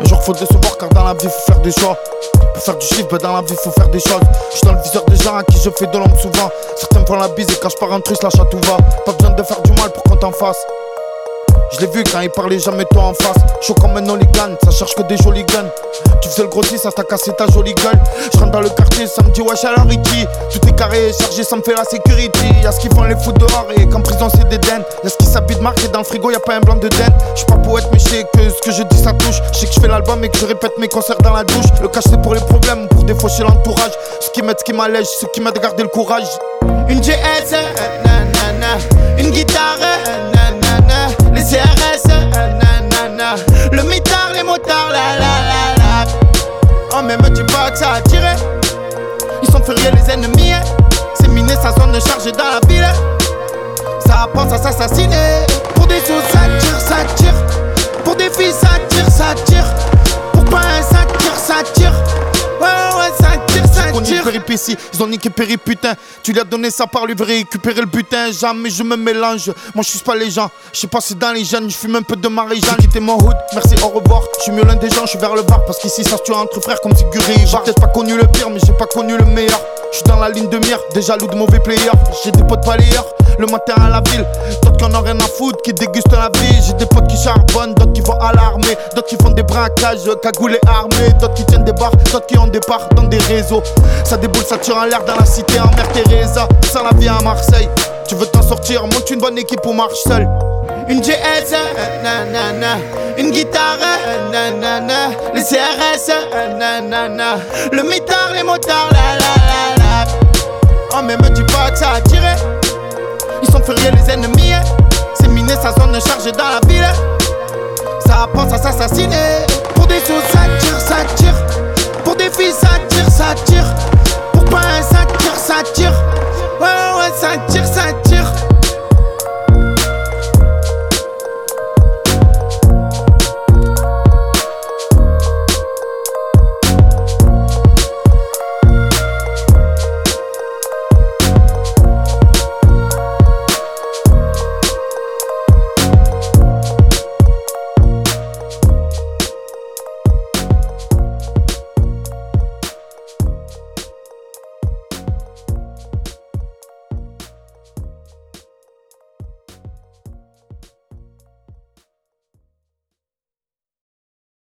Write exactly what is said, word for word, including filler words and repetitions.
Un jour faut décevoir car dans la vie faut faire des choix. Pour faire du chiffre, bah dans la vie faut faire des choses. J'suis dans le viseur des gens à qui je fais de l'ombre souvent. Certains font la bise et quand j'pars un truc, lâche à tout va. Pas besoin de faire du mal pour qu'on t'en fasse. Je l'ai vu quand il parlait jamais toi en face. Chaud comme un hooligan, ça cherche que des jolis guns. Tu faisais le grossi, ça t'a cassé ta jolie gueule. Je rentre dans le quartier, ça me dit wesh alors Ricky. Tout est carré, chargé, ça me fait la sécurité. Y'a ce qu'ils font les fous dehors et qu'en prison c'est des dents. Y'a ce qui s'habille de marque et dans le frigo y'a pas un blanc de dents. J'suis pas poète mais j'sais que ce que je dis ça touche. J'sais que j'fais l'album et que je répète mes concerts dans la douche. Le cash c'est pour les problèmes, pour défaucher l'entourage. Ce qui m'aide, ce qui m'allège, ce qui m'aide à garder le courage. Une G S, nanana. Une guitare, nanana. Les C R S, nanana. Le mitard, les motards, la la la la. Oh mais me dis pas que ça a tiré. Ils sont furieux les ennemis, hein. C'est miné sa zone chargée dans la ville. Ça pense à s'assassiner. Pour des sous ça tire, ça tire. Pour des filles ça tire, ça tire. Pour pas un ça tire, ça tire. Ouais ouais ça tire, ça tire. Péripéties, ils ont niqué Péri putain. Tu lui as donné sa part, lui veut récupérer le butin. Jamais je me mélange, moi je suis pas les gens. Je sais pas si dans les jeunes, je fume un peu de Marie-Jeanne. J'ai quitté mon hood, merci au revoir. Je suis mieux l'un des gens, je suis vers le bar. Parce qu'ici ça se tue entre frères comme Siguri. J'ai peut-être pas connu le pire, mais j'ai pas connu le meilleur. Je suis dans la ligne de mire, déjà loup de mauvais players. J'ai des potes balayeurs, le matin à la ville. D'autres qui en ont rien à foutre, qui dégustent la vie. J'ai des potes qui charbonnent, d'autres qui vont à l'armée. D'autres qui font des braquages, cagoulés armés. D'autres qui tiennent des bars, d'autres qui ont des parts dans des réseaux. Ça déboule, ça tire en l'air dans la cité en Mère Teresa. Ça la vie à Marseille, tu veux t'en sortir, monte une bonne équipe ou marche seul. Une G S, nanana. Une guitare, nanana. Les C R S, nanana. Le mitard, les motards, la la la la. Oh mais me dis pas que ça a tiré. Ils sont furieux les ennemis, hein. C'est miné sa zone chargée dans la ville. Ça pense à s'assassiner. Pour des sous ça tire, ça tire. Pour des filles ça tire, ça tire. Pour pas un ça tire, ça tire.